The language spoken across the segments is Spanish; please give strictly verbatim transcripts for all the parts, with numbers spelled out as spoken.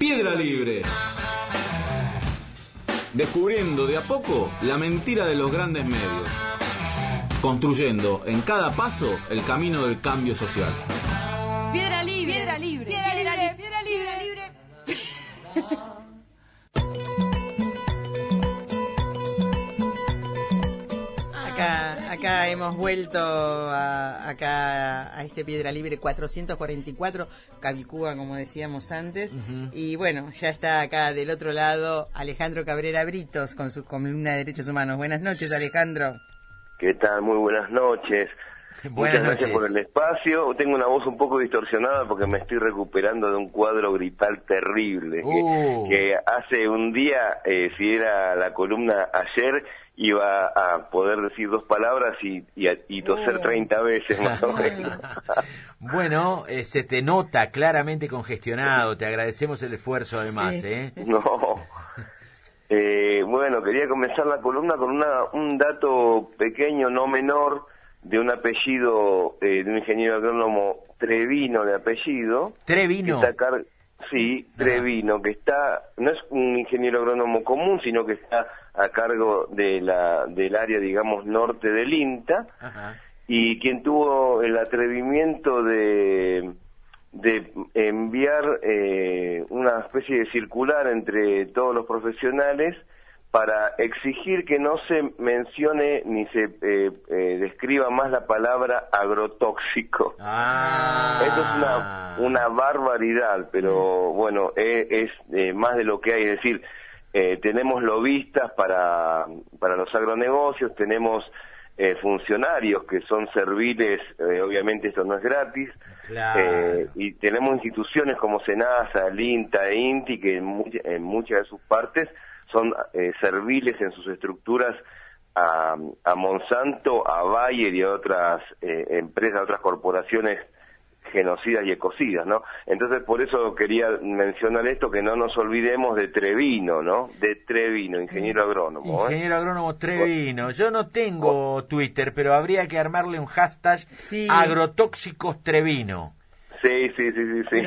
Piedra Libre. Descubriendo de a poco la mentira de los grandes medios. Construyendo en cada paso el camino del cambio social. Piedra Libre. Piedra Libre. Piedra Libre. Piedra Libre. Piedra Libre. Acá, acá hemos vuelto a, acá a este Piedra Libre cuatrocientos cuarenta y cuatro, Capicúa, como decíamos antes. Uh-huh. Y bueno, ya está acá del otro lado Alejandro Cabrera Britos con su columna de Derechos Humanos. Buenas noches, Alejandro. ¿Qué tal? Muy buenas noches. Buenas Muchas gracias noches. por el espacio. Tengo una voz un poco distorsionada porque me estoy recuperando de un cuadro gripal terrible. Uh. Que, que hace un día, eh, si era la columna ayer, iba a poder decir dos palabras y, y, y toser treinta veces más o menos. Bueno, eh, se te nota claramente congestionado. Te agradecemos el esfuerzo además, sí. ¿eh? No. Eh, bueno, quería comenzar la columna con una, un dato pequeño, no menor, de un apellido, eh, de un ingeniero agrónomo Trevino de apellido. Trevino. Que está car- sí, Trevino, que está, no es un ingeniero agrónomo común, sino que está a cargo de la del área, digamos, norte del INTA. Ajá. Y quien tuvo el atrevimiento de de enviar eh, una especie de circular entre todos los profesionales para exigir que no se mencione ni se eh, eh, describa más la palabra agrotóxico. Ah. Esto es una, una barbaridad, pero bueno, es, es eh, más de lo que hay. Es decir, eh, tenemos lobistas para, para los agronegocios, tenemos eh, funcionarios que son serviles, eh, obviamente esto no es gratis. Claro. Eh, y tenemos instituciones como SENASA, el INTA e INTI que en, much- en muchas de sus partes son eh, serviles en sus estructuras a, a Monsanto, a Bayer y a otras eh, empresas, a otras corporaciones genocidas y ecocidas, ¿no? Entonces por eso quería mencionar esto, que no nos olvidemos de Trevino, ¿no? De Trevino, ingeniero agrónomo. Ingeniero ¿eh? agrónomo Trevino. Yo no tengo Twitter, pero habría que armarle un hashtag Sí. agrotóxicos Trevino. Sí, sí, sí, sí,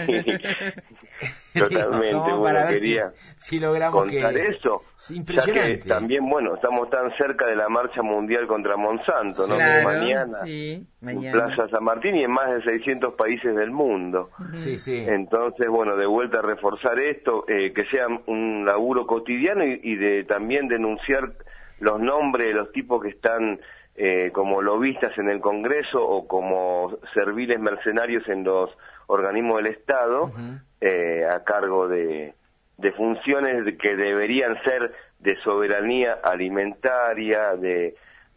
sí. Totalmente. Digo, Bueno, para ver quería si, si logramos contar que... eso. Es impresionante. Ya que también, bueno, estamos tan cerca de la marcha mundial contra Monsanto, ¿no? Claro, Que mañana, sí, en mañana. Plaza San Martín y en más de seiscientos países del mundo. Sí, sí. Entonces, bueno, de vuelta a reforzar esto, eh, que sea un laburo cotidiano y, y de también denunciar los nombres de los tipos que están eh, como lobistas en el Congreso o como serviles mercenarios en los organismos del Estado, uh-huh. eh, a cargo de, de funciones que deberían ser de soberanía alimentaria, de,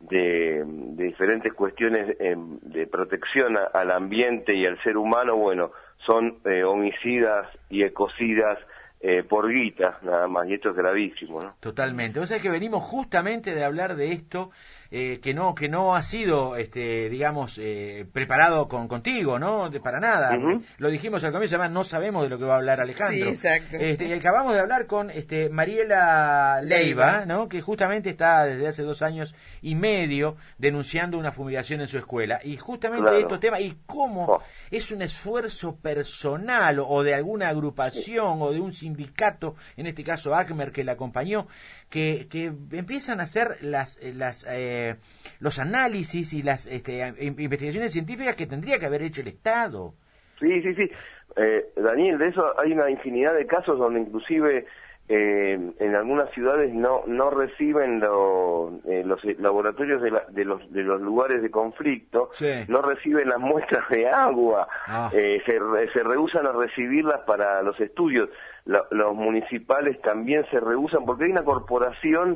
de, de diferentes cuestiones eh, de protección a, al ambiente y al ser humano. Bueno, son eh, homicidas y ecocidas eh, por guita, nada más, y esto es gravísimo, ¿no? Totalmente. O sea que venimos justamente de hablar de esto, eh, que no que no ha sido, este, digamos, eh, preparado con contigo, ¿no? De, para nada. Uh-huh. Lo dijimos al comienzo, además no sabemos de lo que va a hablar Alejandro. Sí, exacto. Este, y acabamos de hablar con este Mariela Leiva, ¿no? Que justamente está desde hace dos años y medio denunciando una fumigación en su escuela. Y justamente claro. de estos temas, y cómo oh. es un esfuerzo personal o de alguna agrupación o de un sindicato, en este caso ACMER, que la acompañó, que, que empiezan a hacer las, las eh, los análisis y las este, investigaciones científicas que tendría que haber hecho el Estado. Sí, sí, sí. Eh, Daniel, de eso hay una infinidad de casos donde inclusive eh, en algunas ciudades no no reciben lo, eh, los laboratorios de, la, de los de los lugares de conflicto, sí. no reciben las muestras de agua, ah. eh, se, se rehúsan a recibirlas para los estudios. La, los municipales también se rehúsan porque hay una corporación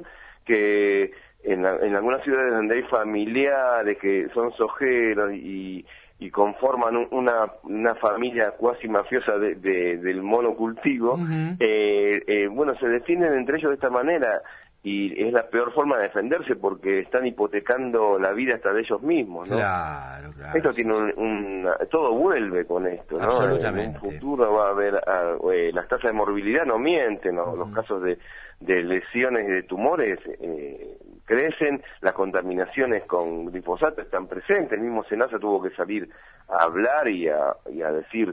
que en, la, en algunas ciudades donde hay familiares que son sojeros y y conforman un, una una familia cuasi mafiosa de, de, del monocultivo, uh-huh. eh, eh, bueno, se defienden entre ellos de esta manera y es la peor forma de defenderse porque están hipotecando la vida hasta de ellos mismos, ¿no? Claro, claro. Esto tiene un, un todo vuelve con esto, ¿no? Absolutamente. En un futuro va a haber uh, eh, las tasas de morbilidad no mienten, ¿no? Uh-huh. Los casos de, de lesiones y de tumores eh, crecen, las contaminaciones con glifosato están presentes, el mismo SENASA tuvo que salir a hablar y a, y a decir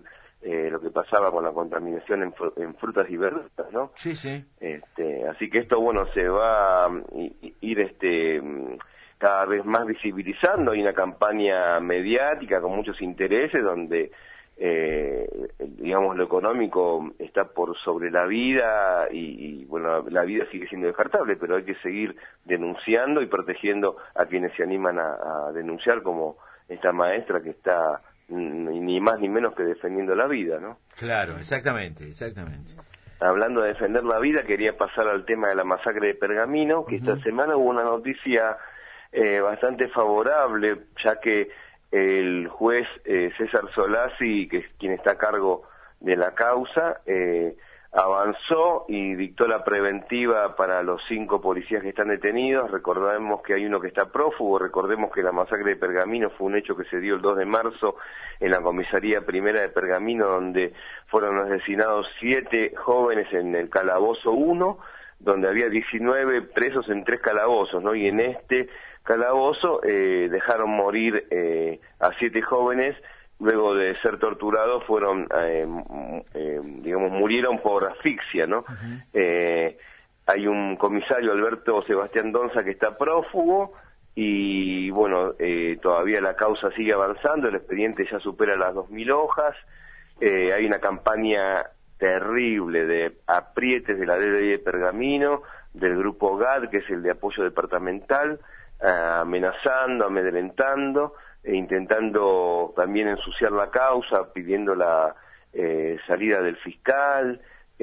eh, lo que pasaba con la contaminación en, fr en frutas y verduras, ¿no? Sí, sí. Este, así que esto, bueno, se va a ir este cada vez más visibilizando. Hay una campaña mediática con muchos intereses donde, eh, digamos, lo económico está por sobre la vida y, y, bueno, la vida sigue siendo descartable, pero hay que seguir denunciando y protegiendo a quienes se animan a, a denunciar, como esta maestra que está ni más ni menos que defendiendo la vida, ¿no? Claro, exactamente, exactamente. Hablando de defender la vida, quería pasar al tema de la masacre de Pergamino, que uh-huh. esta semana hubo una noticia eh, bastante favorable, ya que el juez eh, César Solazzi, que es quien está a cargo de la causa, eh, avanzó y dictó la preventiva para los cinco policías que están detenidos. Recordemos que hay uno que está prófugo, recordemos que la masacre de Pergamino fue un hecho que se dio el dos de marzo en la comisaría primera de Pergamino, donde fueron asesinados siete jóvenes en el calabozo uno, donde había diecinueve presos en tres calabozos, ¿no? Y en este calabozo eh, dejaron morir eh, a siete jóvenes. Luego de ser torturados fueron, eh, eh, digamos, murieron por asfixia, ¿no? Uh-huh. Eh, hay un comisario, Alberto Sebastián Donza, que está prófugo y, bueno, eh, todavía la causa sigue avanzando, el expediente ya supera las dos mil hojas, eh, hay una campaña terrible de aprietes de la D D I de Pergamino, del grupo G A D, que es el de apoyo departamental, eh, amenazando, amedrentando, e intentando también ensuciar la causa, pidiendo la eh, salida del fiscal,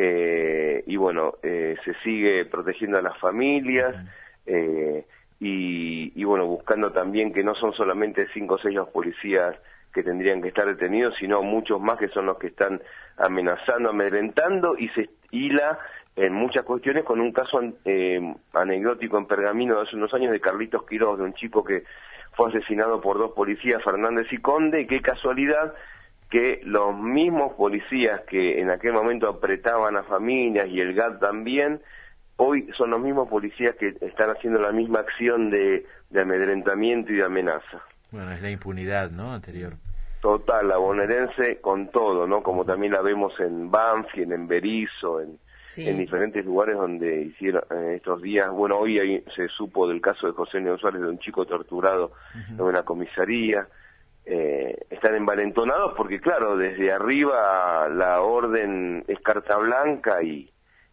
eh, y bueno, eh, se sigue protegiendo a las familias, eh, y, y bueno, buscando también que no son solamente cinco o seis los policías que tendrían que estar detenidos, sino muchos más que son los que están amenazando, amedrentando, y se hila en muchas cuestiones con un caso eh, anecdótico en Pergamino de hace unos años de Carlitos Quiroz, de un chico que fue asesinado por dos policías, Fernández y Conde, y qué casualidad que los mismos policías que en aquel momento apretaban a familias, y el G A D también, hoy son los mismos policías que están haciendo la misma acción de, de amedrentamiento y de amenaza. Bueno, es la impunidad, ¿no?, anterior. Total, la bonaerense con todo, ¿no? Como también la vemos en Banfield, en Berisso, en... Sí. En diferentes lugares donde hicieron eh, estos días. Bueno, hoy hay, se supo del caso de José León Suárez, de un chico torturado uh-huh. en una comisaría. Eh, están envalentonados porque, claro, desde arriba la orden es carta blanca y,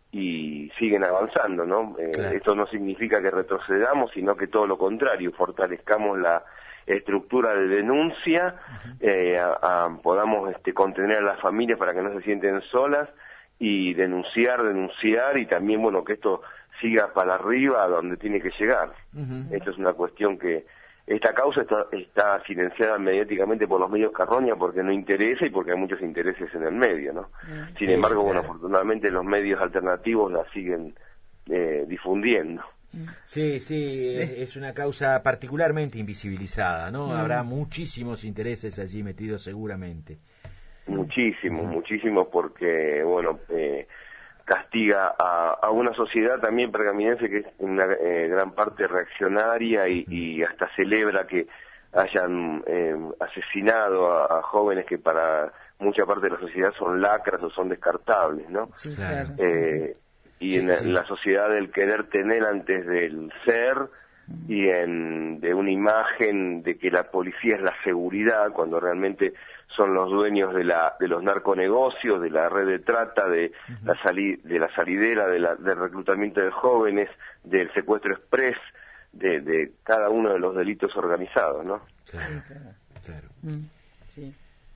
y siguen avanzando, ¿no? Eh, claro. Esto no significa que retrocedamos, sino que todo lo contrario, fortalezcamos la estructura de denuncia, uh-huh. eh, a, a, podamos este, contener a las familias para que no se sienten solas, y denunciar, denunciar, y también, bueno, que esto siga para arriba a donde tiene que llegar. Uh-huh. Esto es una cuestión que, esta causa está, está silenciada mediáticamente por los medios carroña porque no interesa y porque hay muchos intereses en el medio, ¿no? Uh-huh. Sin sí, embargo, claro. bueno, afortunadamente los medios alternativos la siguen eh, difundiendo. Sí, sí, sí, es una causa particularmente invisibilizada, ¿no? Uh-huh. Habrá muchísimos intereses allí metidos seguramente. Muchísimo, uh-huh. muchísimo, porque, bueno, eh, castiga a, a una sociedad también pergaminense que es en una eh, gran parte reaccionaria y, uh-huh. y hasta celebra que hayan eh, asesinado a, a jóvenes que para mucha parte de la sociedad son lacras o son descartables, ¿no? Sí, claro. Eh, y sí, en la, sí. la sociedad del querer tener antes del ser, y en de una imagen de que la policía es la seguridad, cuando realmente son los dueños de la de los narconegocios, de la red de trata, de uh-huh. la sali, de la salidera, de la, del reclutamiento de jóvenes, del secuestro express, de, de cada uno de los delitos organizados, ¿no? Claro, claro. claro. Mm, sí.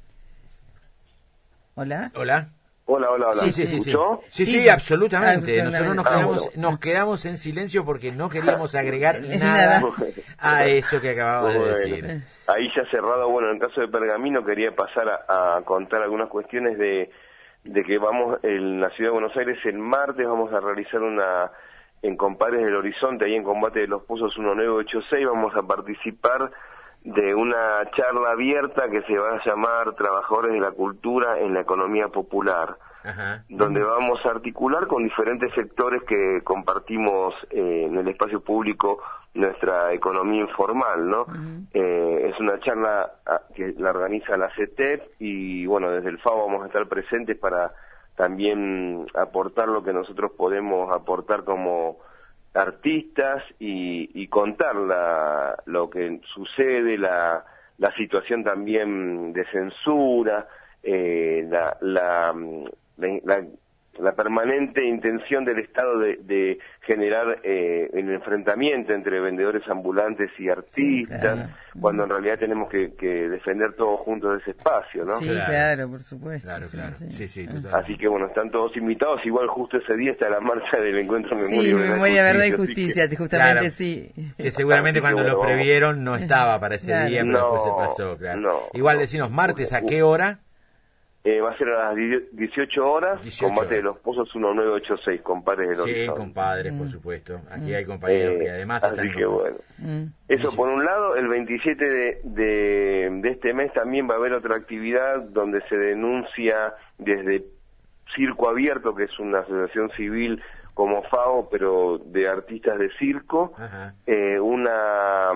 Hola. Hola. Hola, hola, hola. Sí, sí, sí, sí. Sí, sí, sí, absolutamente. ah, Nosotros nos ah, quedamos, bueno. nos quedamos en silencio porque no queríamos agregar Nada. nada a eso que acabamos Bueno, de decir. Ahí ya cerrado, bueno, en el caso de Pergamino quería pasar a, a contar algunas cuestiones de, de que vamos, en la ciudad de Buenos Aires el martes vamos a realizar una, en Compadres del Horizonte, ahí en Combate de los Pozos uno nueve ocho seis, vamos a participar de una charla abierta que se va a llamar Trabajadores de la Cultura en la Economía Popular. Ajá. Donde vamos a articular con diferentes sectores que compartimos eh, en el espacio público nuestra economía informal, ¿no? Uh-huh. Eh, es una charla que la organiza la C E T E P y, bueno, desde el F A O vamos a estar presentes para también aportar lo que nosotros podemos aportar como artistas y, y contar la, lo que sucede, la, la situación también de censura, eh, la, la, la, la, la permanente intención del Estado de, de generar eh, el enfrentamiento entre vendedores ambulantes y artistas, sí, claro. Cuando en realidad tenemos que, que defender todos juntos ese espacio, ¿no? Sí, claro, claro por supuesto. Claro, sí, claro. Sí, sí, sí, así que bueno, están todos invitados. Igual justo ese día está la marcha del encuentro Memoria, sí, Verdad, Memoria, Verdad y Justicia, Justicia, justamente claro, sí. Que seguramente así cuando que, bueno, lo previeron no estaba para ese claro. día, pero no, después se pasó, claro. No, Igual no, decinos, martes, ¿a qué hora? Eh, va a ser a las dieciocho horas, dieciocho Combate horas. de los Pozos uno nueve ocho seis, compadres del Sí, Horizonte. compadres, por supuesto. Aquí hay compañeros Eh, que además así están... que como... bueno. Eso por un lado. El veintisiete de, de, de este mes también va a haber otra actividad donde se denuncia desde Circo Abierto, que es una asociación civil como F A O, pero de artistas de circo, eh, una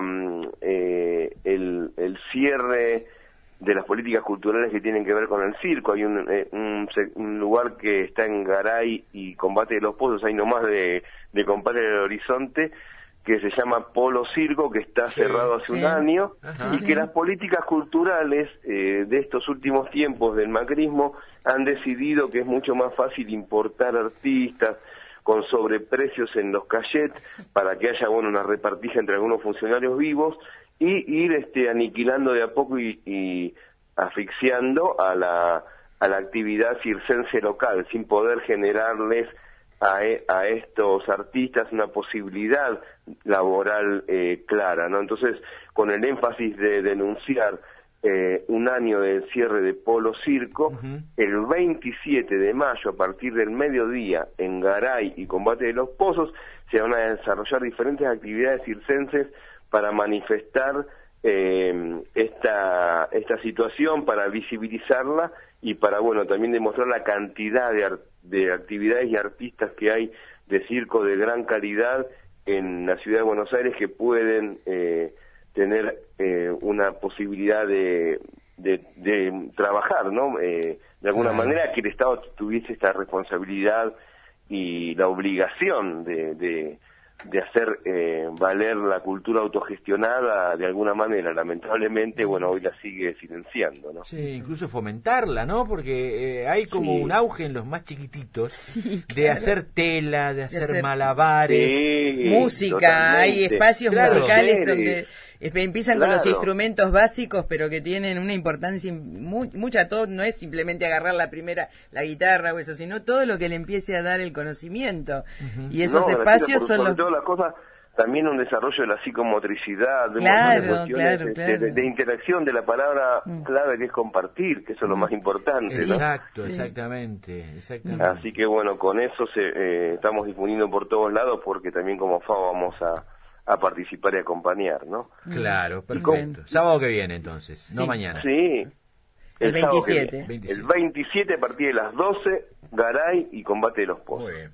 eh, el, el cierre de las políticas culturales que tienen que ver con el circo. Hay un, eh, un, un lugar que está en Garay y Combate de los Pozos, hay nomás de, de Combate del Horizonte, que se llama Polo Circo, que está sí, cerrado hace sí. un año, Ajá, y sí. que las políticas culturales eh, de estos últimos tiempos del macrismo han decidido que es mucho más fácil importar artistas con sobreprecios en los cachets para que haya, bueno, una repartija entre algunos funcionarios vivos y ir este, aniquilando de a poco y, y asfixiando a la, a la actividad circense local, sin poder generarles a, a estos artistas una posibilidad laboral eh, clara, ¿no? Entonces, con el énfasis de denunciar eh, un año del cierre de Polo Circo, uh-huh. el veintisiete de mayo, a partir del mediodía, en Garay y Combate de los Pozos, se van a desarrollar diferentes actividades circenses para manifestar eh, esta esta situación, para visibilizarla y para, bueno, también demostrar la cantidad de, de actividades y artistas que hay de circo de gran calidad en la ciudad de Buenos Aires que pueden eh, tener eh, una posibilidad de, de, de trabajar, ¿no? Eh, de alguna claro. manera que el Estado tuviese esta responsabilidad y la obligación de... de de hacer eh, valer la cultura autogestionada de alguna manera. Lamentablemente, bueno, hoy la sigue silenciando, ¿no? Sí, incluso fomentarla, ¿no? Porque eh, hay como sí. un auge en los más chiquititos sí, claro. de hacer tela, de hacer, de hacer... malabares, sí, música, totalmente. Hay espacios claro, musicales sí. donde empiezan claro. con los instrumentos básicos, pero que tienen una importancia muy, mucha. Todo no es simplemente agarrar la primera, la guitarra o eso, sino todo lo que le empiece a dar el conocimiento. Uh-huh. Y esos no, espacios por, son sobre los... todas las cosas, también un desarrollo de la psicomotricidad, de, claro, de cuestiones claro, de, claro. De, de interacción, de la palabra mm. clave que es compartir, que eso es lo más importante, Exacto, ¿no? exactamente, exactamente. Así que bueno, con eso se, eh, estamos difundiendo por todos lados, porque también como F A O vamos a a participar y acompañar, ¿no? Claro, perfecto. Sábado que viene, entonces, sí. no mañana. Sí. El, el veintisiete. El veintisiete a partir de las doce, Garay y Combate de los Pozos. Muy bien.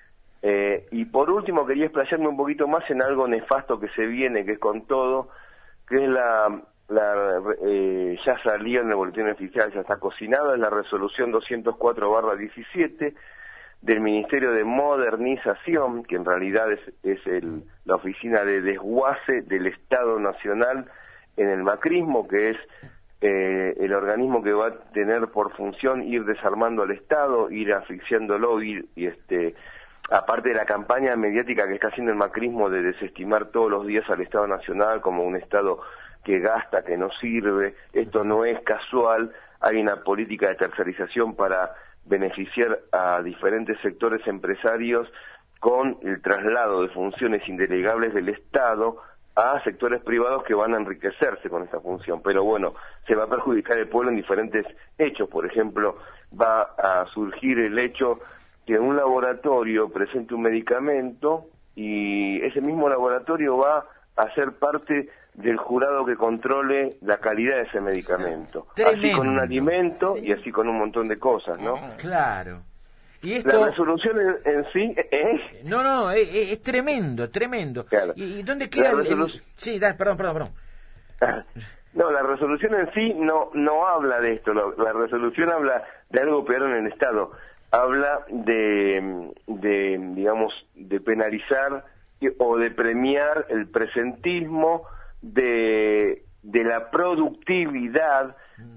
Eh, y por último quería explayarme un poquito más en algo nefasto que se viene, que es con todo, que es la, la eh, ya salió en el boletín oficial, ya está cocinada, es la resolución doscientos cuatro barra diecisiete del Ministerio de Modernización, que en realidad es, es el, la oficina de desguace del Estado Nacional en el macrismo, que es eh, el organismo que va a tener por función ir desarmando al Estado, ir asfixiándolo, ir, y este, aparte de la campaña mediática que está haciendo el macrismo de desestimar todos los días al Estado Nacional como un Estado que gasta, que no sirve, esto no es casual, hay una política de tercerización para beneficiar a diferentes sectores empresarios con el traslado de funciones indelegables del Estado a sectores privados que van a enriquecerse con esta función. Pero bueno, se va a perjudicar el pueblo en diferentes hechos. Por ejemplo, va a surgir el hecho que un laboratorio presente un medicamento y ese mismo laboratorio va a ser parte del jurado que controle la calidad de ese medicamento. Tremendo. Así con un alimento Sí. y así con un montón de cosas, ¿no? Claro. Y esto... La resolución en, en sí es... No, no, es, es tremendo, tremendo. Claro. ¿Y, y dónde queda La el, el- resolu- Sí, da, perdón, perdón, perdón. No, la resolución en sí no no habla de esto. La, la resolución habla de algo peor en el Estado. Habla de, de digamos, de penalizar o de premiar el presentismo, de, de la productividad,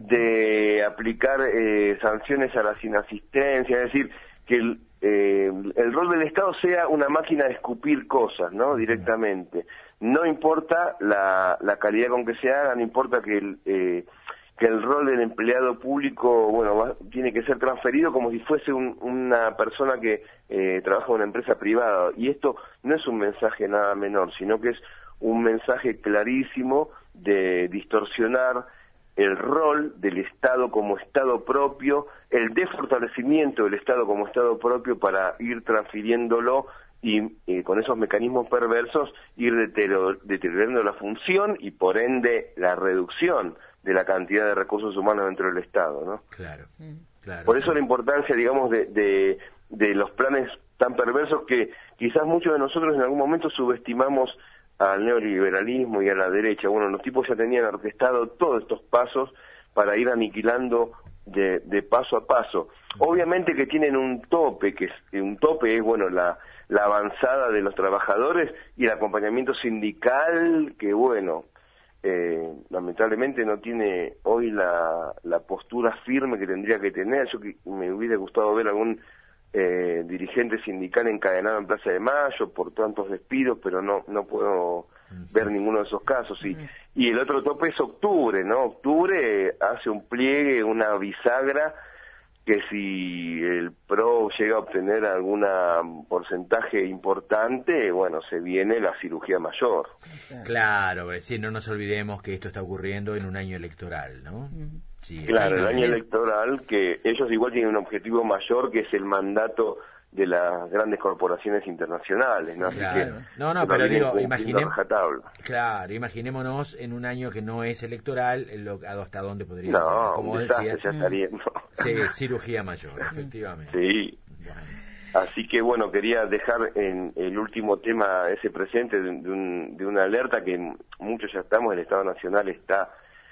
de aplicar eh, sanciones a las inasistencias, es decir, que el, eh, el rol del Estado sea una máquina de escupir cosas, ¿no? Directamente. No importa la, la calidad con que se haga, no importa que el, eh, que el rol del empleado público, bueno, va, tiene que ser transferido como si fuese un, una persona que eh, trabaja en una empresa privada. Y esto no es un mensaje nada menor, sino que es un mensaje clarísimo de distorsionar el rol del Estado como Estado propio, el desfortalecimiento del Estado como Estado propio para ir transfiriéndolo y eh, con esos mecanismos perversos ir deterioro- deteriorando la función y por ende la reducción de la cantidad de recursos humanos dentro del Estado, ¿no? Claro, claro. Por eso la importancia, digamos, de, de, de los planes tan perversos que quizás muchos de nosotros en algún momento subestimamos al neoliberalismo y a la derecha. Bueno, los tipos ya tenían orquestado todos estos pasos para ir aniquilando de, de paso a paso. Obviamente que tienen un tope, que es, un tope es, bueno, la, la avanzada de los trabajadores y el acompañamiento sindical, que bueno, eh, lamentablemente no tiene hoy la, la postura firme que tendría que tener. Yo que me hubiera gustado ver algún eh, dirigente sindical encadenado en Plaza de Mayo por tantos despidos, pero no no puedo ver ninguno de esos casos. Y, y el otro tope es octubre, ¿no? Octubre hace un pliegue, una bisagra, que si el P R O llega a obtener algún porcentaje importante, bueno, se viene la cirugía mayor. Claro, es decir, no nos olvidemos que esto está ocurriendo en un año electoral, ¿no? Sí, Claro, sí, el no, año es- electoral, que ellos igual tienen un objetivo mayor, que es el mandato de las grandes corporaciones internacionales, ¿no? Así Claro. que No, no, que lo pero vienen digo, cumpliendo imaginem- a rajatabla. Claro, imaginémonos en un año que no es electoral, lo- hasta dónde podría No, ser. Como un vos desastre decías, ya estaría, ¿no? sí, cirugía mayor, efectivamente. Sí. Bueno. Así que bueno, quería dejar en el último tema ese presente de, de, un, de una alerta que muchos ya estamos, el Estado Nacional está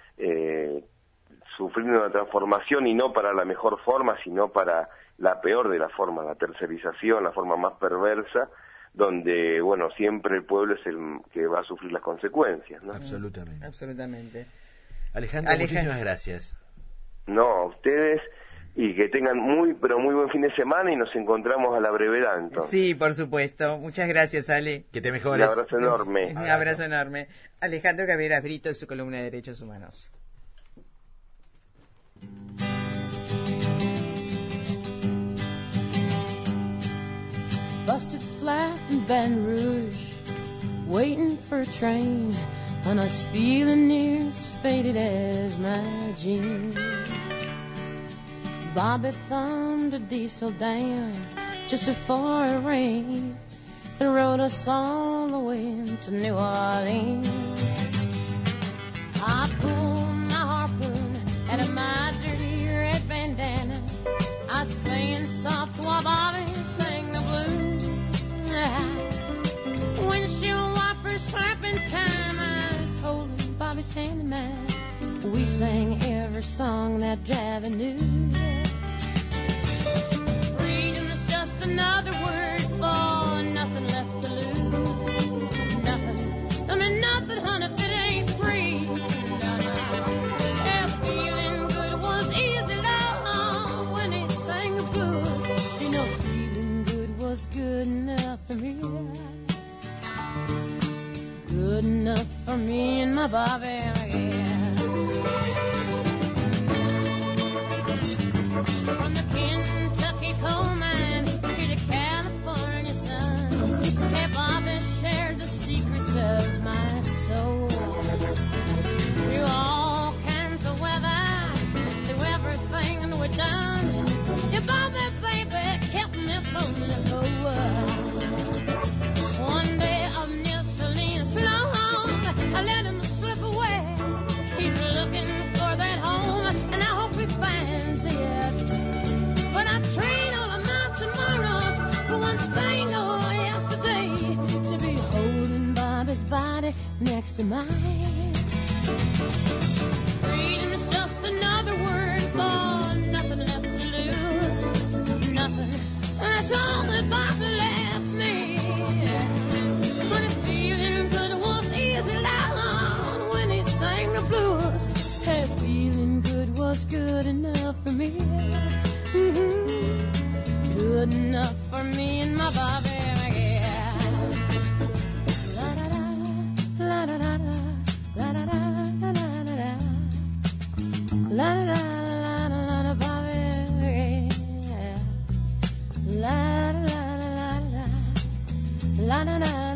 eh, sufriendo una transformación y no para la mejor forma, sino para la peor de la forma, la tercerización, la forma más perversa, donde, bueno, siempre el pueblo es el que va a sufrir las consecuencias, ¿no? Absolutamente. Absolutamente. Alejandro, Alejandro. muchísimas gracias. No, a ustedes, y que tengan muy, pero muy buen fin de semana y nos encontramos a la brevedad, entonces. Sí, por supuesto. Muchas gracias, Ale. Que te Un mejores. abrazo enorme. Un abrazo enorme. Alejandro Cabrera Brito, en su columna de Derechos Humanos. Busted flat in Baton Rouge, waiting for a train, and I was feeling near as faded as my jeans. Bobby thumbed a diesel down just before it rained and rode us all the way to New Orleans. I pulled my harpoon out of my dirty red bandana. I was playing soft while Bobby sang the blues. Windshield wipers slapping time, I was holding Bobby's hand in mine. We sang every song that Javi knew. Freedom is just another word for nothing left to lose. Nothing, don't mean nothing, honey, if it ain't free. No, no. Yeah, feeling good was easy, love, when he sang the blues. You know, feeling good was good enough for me. Good enough for me and my Bobby, yeah. From the Kentucky coal mine to the California sun, yeah, Bobby shared the secrets of my soul. Through all kinds of weather, through everything we've done, yeah, Bobby, baby, kept me from the whole world. One day of New Saloon, slow, I let him one single yesterday to be holding Bobby's body next to mine. Freedom is just another word for nothing left to lose. Nothing. That's all that Bobby left me. But feeling good was easy down when he sang the blues. Hey, feeling good was good enough for me. Mm-hmm. Good enough for me and my Bobby. Yeah. La da da, la da da da, la da da la da da da, la da da la da la da Bobby. Yeah. La da da la da la, la da da.